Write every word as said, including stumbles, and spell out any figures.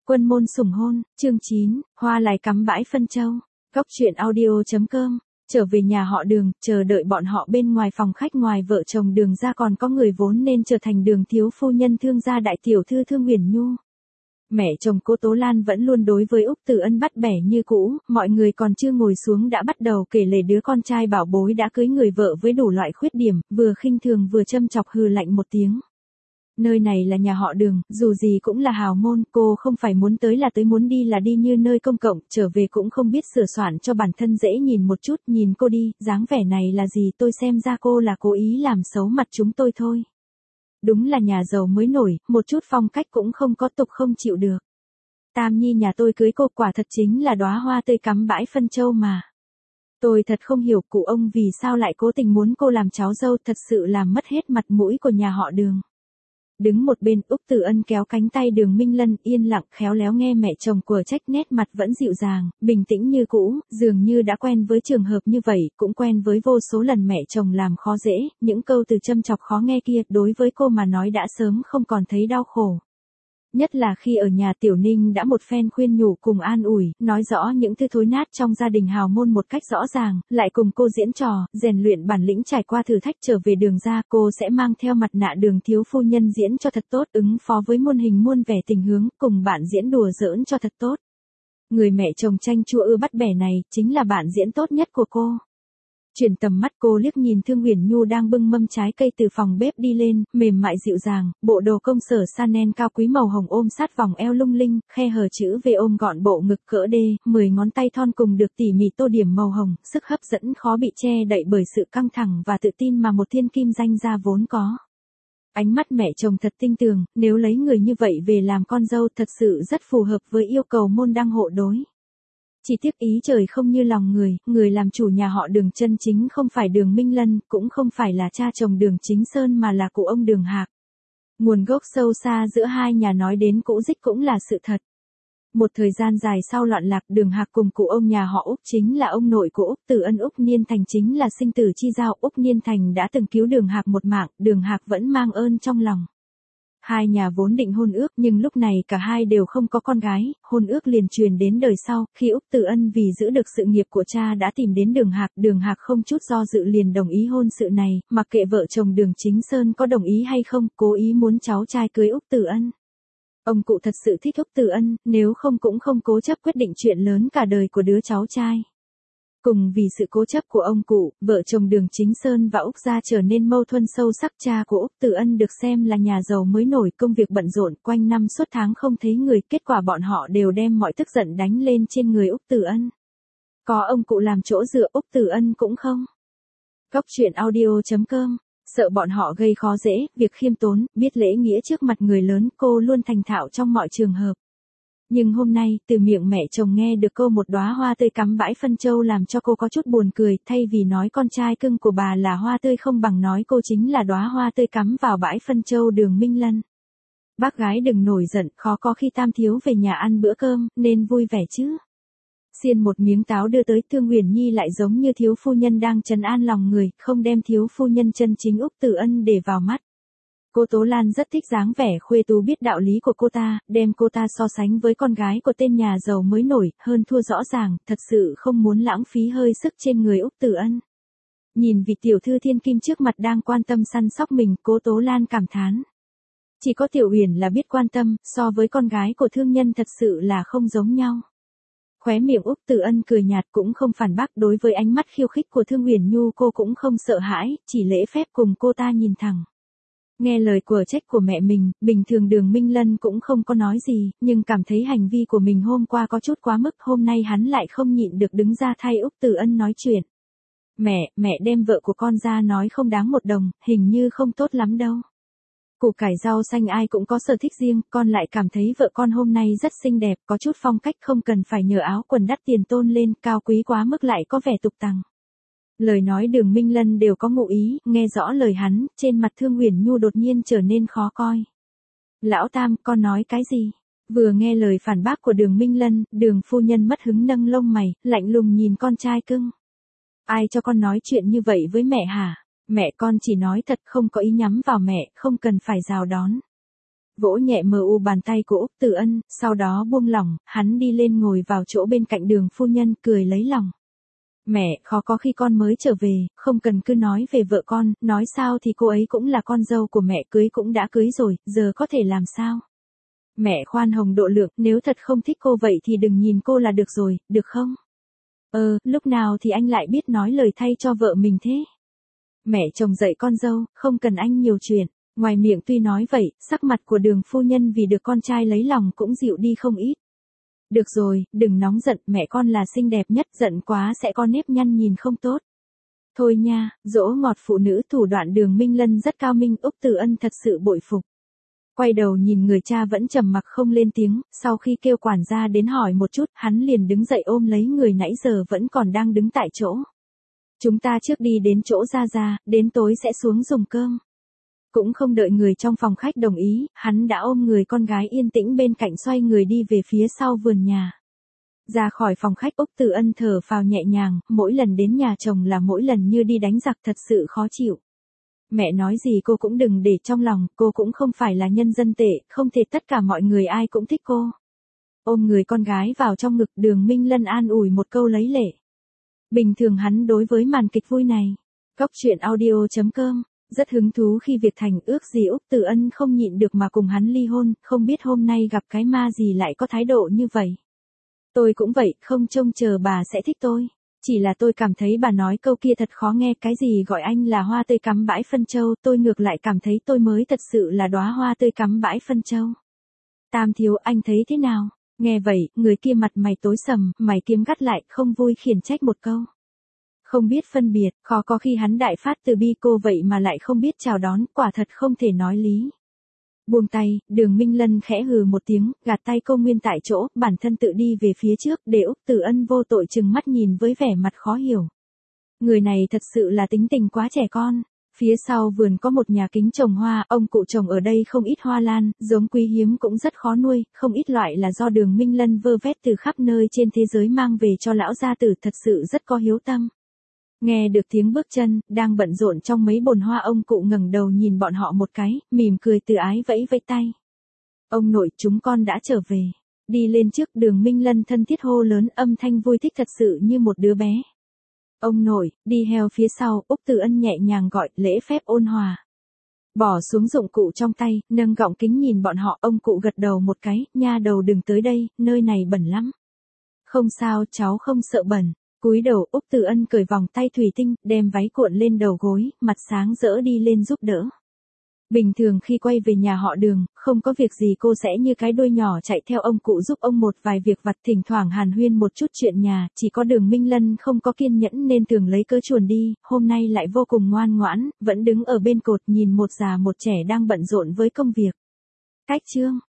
Quân môn sủng hôn, chương chín, hoa lại cắm bãi phân châu. Góc truyện audio.com. Trở về nhà họ Đường, chờ đợi bọn họ bên ngoài phòng khách. Ngoài vợ chồng Đường ra còn có người vốn nên trở thành Đường thiếu phu nhân Thương gia đại tiểu thư Thương Uyển Nhu. Mẹ chồng cô Tố Lan vẫn luôn đối với Úc Tử Ân bắt bẻ như cũ, mọi người còn chưa ngồi xuống đã bắt đầu kể lể đứa con trai bảo bối đã cưới người vợ với đủ loại khuyết điểm, vừa khinh thường vừa châm chọc hừ lạnh một tiếng. Nơi này là nhà họ Đường, dù gì cũng là hào môn, cô không phải muốn tới là tới, muốn đi là đi như nơi công cộng, trở về cũng không biết sửa soạn cho bản thân dễ nhìn một chút. Nhìn cô đi, dáng vẻ này là gì, tôi xem ra cô là cố ý làm xấu mặt chúng tôi thôi. Đúng là nhà giàu mới nổi, một chút phong cách cũng không có, tục không chịu được. Tam nhi nhà tôi cưới cô quả thật chính là đóa hoa tươi cắm bãi phân châu mà. Tôi thật không hiểu cụ ông vì sao lại cố tình muốn cô làm cháu dâu, thật sự làm mất hết mặt mũi của nhà họ Đường. Đứng một bên, Úc Tử Ân kéo cánh tay Đường Minh Lân, yên lặng khéo léo nghe mẹ chồng của trách, nét mặt vẫn dịu dàng, bình tĩnh như cũ, dường như đã quen với trường hợp như vậy, cũng quen với vô số lần mẹ chồng làm khó dễ, những câu từ châm chọc khó nghe kia, đối với cô mà nói đã sớm không còn thấy đau khổ. Nhất là khi ở nhà Tiểu Ninh đã một phen khuyên nhủ cùng an ủi, nói rõ những thứ thối nát trong gia đình hào môn một cách rõ ràng, lại cùng cô diễn trò, rèn luyện bản lĩnh trải qua thử thách. Trở về Đường ra, cô sẽ mang theo mặt nạ Đường thiếu phu nhân diễn cho thật tốt, ứng phó với muôn hình muôn vẻ tình huống, cùng bạn diễn đùa giỡn cho thật tốt. Người mẹ chồng chanh chua ưa bắt bẻ này, chính là bạn diễn tốt nhất của cô. Chuyển tầm mắt, cô liếc nhìn Thương Uyển Nhu đang bưng mâm trái cây từ phòng bếp đi lên, mềm mại dịu dàng, bộ đồ công sở Chanel cao quý màu hồng ôm sát vòng eo lung linh, khe hở chữ V ôm gọn bộ ngực cỡ D, mười ngón tay thon cùng được tỉ mỉ tô điểm màu hồng, sức hấp dẫn khó bị che đậy bởi sự căng thẳng và tự tin mà một thiên kim danh gia vốn có. Ánh mắt mẹ chồng thật tinh tường, nếu lấy người như vậy về làm con dâu thật sự rất phù hợp với yêu cầu môn đăng hộ đối. Chỉ tiếc ý trời không như lòng người, người làm chủ nhà họ Đường chân chính không phải Đường Minh Lân, cũng không phải là cha chồng Đường Chính Sơn mà là cụ ông Đường Hạc. Nguồn gốc sâu xa giữa hai nhà nói đến cũ dích cũng là sự thật. Một thời gian dài sau loạn lạc, Đường Hạc cùng cụ ông nhà họ Úc chính là ông nội của Úc Tử Ân, Úc Niên Thành chính là sinh tử chi giao. Úc Niên Thành đã từng cứu Đường Hạc một mạng, Đường Hạc vẫn mang ơn trong lòng. Hai nhà vốn định hôn ước, nhưng lúc này cả hai đều không có con gái, hôn ước liền truyền đến đời sau. Khi Úc Tử Ân vì giữ được sự nghiệp của cha đã tìm đến Đường Hạc, Đường Hạc không chút do dự liền đồng ý hôn sự này, mặc kệ vợ chồng Đường Chính Sơn có đồng ý hay không, cố ý muốn cháu trai cưới Úc Tử Ân. Ông cụ thật sự thích Úc Tử Ân, nếu không cũng không cố chấp quyết định chuyện lớn cả đời của đứa cháu trai. Cùng vì sự cố chấp của ông cụ, vợ chồng Đường Chính Sơn và Úc gia trở nên mâu thuẫn sâu sắc. Cha của Úc Tử Ân được xem là nhà giàu mới nổi, công việc bận rộn, quanh năm suốt tháng không thấy người, kết quả bọn họ đều đem mọi tức giận đánh lên trên người Úc Tử Ân. Có ông cụ làm chỗ dựa, Úc Tử Ân cũng không. Góc truyện audio.com. Sợ bọn họ gây khó dễ, việc khiêm tốn, biết lễ nghĩa trước mặt người lớn, cô luôn thành thạo trong mọi trường hợp. Nhưng hôm nay, từ miệng mẹ chồng nghe được câu một đóa hoa tươi cắm bãi phân châu làm cho cô có chút buồn cười, thay vì nói con trai cưng của bà là hoa tươi, không bằng nói cô chính là đóa hoa tươi cắm vào bãi phân châu Đường Minh Lân. Bác gái đừng nổi giận, khó có khi Tam thiếu về nhà ăn bữa cơm, nên vui vẻ chứ. Xiên một miếng táo đưa tới, Thương Uyển Nhi lại giống như thiếu phu nhân đang trấn an lòng người, không đem thiếu phu nhân chân chính Úc Tử Ân để vào mắt. Cô Tố Lan rất thích dáng vẻ khuê tú biết đạo lý của cô ta, đem cô ta so sánh với con gái của tên nhà giàu mới nổi, hơn thua rõ ràng, thật sự không muốn lãng phí hơi sức trên người Úc Tử Ân. Nhìn vị tiểu thư thiên kim trước mặt đang quan tâm săn sóc mình, cô Tố Lan cảm thán. Chỉ có Tiểu Uyển là biết quan tâm, so với con gái của thương nhân thật sự là không giống nhau. Khóe miệng Úc Tử Ân cười nhạt cũng không phản bác, đối với ánh mắt khiêu khích của Thương Uyển Nhu cô cũng không sợ hãi, chỉ lễ phép cùng cô ta nhìn thẳng. Nghe lời của trách của mẹ mình, bình thường Đường Minh Lân cũng không có nói gì, nhưng cảm thấy hành vi của mình hôm qua có chút quá mức, hôm nay hắn lại không nhịn được đứng ra thay Úc Tử Ân nói chuyện. Mẹ, mẹ đem vợ của con ra nói không đáng một đồng, hình như không tốt lắm đâu. Củ cải rau xanh ai cũng có sở thích riêng, con lại cảm thấy vợ con hôm nay rất xinh đẹp, có chút phong cách, không cần phải nhờ áo quần đắt tiền tôn lên, cao quý quá mức lại có vẻ tục tằng. Lời nói Đường Minh Lân đều có ngụ ý, nghe rõ lời hắn, trên mặt Thương Uyển Nhu đột nhiên trở nên khó coi. Lão Tam, con nói cái gì? Vừa nghe lời phản bác của Đường Minh Lân, Đường phu nhân mất hứng nâng lông mày, lạnh lùng nhìn con trai cưng. Ai cho con nói chuyện như vậy với mẹ hả? Mẹ con chỉ nói thật, không có ý nhắm vào mẹ, không cần phải rào đón. vỗ nhẹ mờ u bàn tay của Úc Từ Ân, sau đó buông lỏng, hắn đi lên ngồi vào chỗ bên cạnh Đường phu nhân, cười lấy lòng. Mẹ, khó có khi con mới trở về, không cần cứ nói về vợ con, nói sao thì cô ấy cũng là con dâu của mẹ, cưới cũng đã cưới rồi, giờ có thể làm sao? Mẹ khoan hồng độ lượng, nếu thật không thích cô vậy thì đừng nhìn cô là được rồi, được không? Ờ, lúc nào thì anh lại biết nói lời thay cho vợ mình thế? Mẹ chồng dạy con dâu, không cần anh nhiều chuyện. Ngoài miệng tuy nói vậy, sắc mặt của Đường phu nhân vì được con trai lấy lòng cũng dịu đi không ít. Được rồi, đừng nóng giận, mẹ con là xinh đẹp nhất, giận quá sẽ có nếp nhăn nhìn không tốt. Thôi nha, dỗ ngọt phụ nữ thủ đoạn Đường Minh Lân rất cao minh, Úc Từ Ân thật sự bội phục. Quay đầu nhìn người cha vẫn trầm mặc không lên tiếng, sau khi kêu quản gia đến hỏi một chút, hắn liền đứng dậy ôm lấy người nãy giờ vẫn còn đang đứng tại chỗ. Chúng ta trước đi đến chỗ Gia Gia, đến tối sẽ xuống dùng cơm. Cũng không đợi người trong phòng khách đồng ý, hắn đã ôm người con gái yên tĩnh bên cạnh xoay người đi về phía sau vườn nhà. Ra khỏi phòng khách, Úc Từ Ân thở phào nhẹ nhàng, mỗi lần đến nhà chồng là mỗi lần như đi đánh giặc, thật sự khó chịu. Mẹ nói gì cô cũng đừng để trong lòng, cô cũng không phải là nhân dân tệ, không thể tất cả mọi người ai cũng thích cô. Ôm người con gái vào trong ngực, Đường Minh Lân an ủi một câu lấy lệ. Bình thường hắn đối với màn kịch vui này, Cóc truyện audio chấm com, rất hứng thú khi việc thành ước gì Úc Từ Ân không nhịn được mà cùng hắn ly hôn, không biết hôm nay gặp cái ma gì lại có thái độ như vậy. Tôi cũng vậy, không trông chờ bà sẽ thích tôi. Chỉ là tôi cảm thấy bà nói câu kia thật khó nghe, cái gì gọi anh là hoa tươi cắm bãi phân châu, tôi ngược lại cảm thấy tôi mới thật sự là đóa hoa tươi cắm bãi phân châu. Tam thiếu, anh thấy thế nào? Nghe vậy, người kia mặt mày tối sầm, mày kiếm gắt lại, không vui khiển trách một câu. Không biết phân biệt, khó có khi hắn đại phát từ bi cô vậy mà lại không biết chào đón, quả thật không thể nói lý. Buông tay, Đường Minh Lân khẽ hừ một tiếng, gạt tay cô nguyên tại chỗ, bản thân tự đi về phía trước, để Úc Từ Ân vô tội chừng mắt nhìn với vẻ mặt khó hiểu. Người này thật sự là tính tình quá trẻ con. Phía sau vườn có một nhà kính trồng hoa, ông cụ trồng ở đây không ít hoa lan, giống quý hiếm cũng rất khó nuôi, không ít loại là do Đường Minh Lân vơ vét từ khắp nơi trên thế giới mang về cho lão gia tử, thật sự rất có hiếu tâm. Nghe được tiếng bước chân, đang bận rộn trong mấy bồn hoa, ông cụ ngẩng đầu nhìn bọn họ một cái, mỉm cười từ ái vẫy vẫy tay. Ông nội, chúng con đã trở về. Đi lên trước, Đường Minh Lân thân thiết hô lớn, âm thanh vui thích thật sự như một đứa bé. Ông nội, đi theo phía sau, Úc Từ Ân nhẹ nhàng gọi, lễ phép ôn hòa. Bỏ xuống dụng cụ trong tay, nâng gọng kính nhìn bọn họ, ông cụ gật đầu một cái, nha đầu đừng tới đây, nơi này bẩn lắm. Không sao, cháu không sợ bẩn. Cúi đầu, Úc Từ Ân cởi vòng tay thủy tinh, đem váy cuộn lên đầu gối, mặt sáng rỡ đi lên giúp đỡ. Bình thường khi quay về nhà họ Đường, không có việc gì cô sẽ như cái đuôi nhỏ chạy theo ông cụ giúp ông một vài việc vặt, thỉnh thoảng hàn huyên một chút chuyện nhà, chỉ có Đường Minh Lân không có kiên nhẫn nên thường lấy cớ chuồn đi, hôm nay lại vô cùng ngoan ngoãn, vẫn đứng ở bên cột nhìn một già một trẻ đang bận rộn với công việc. Cách chương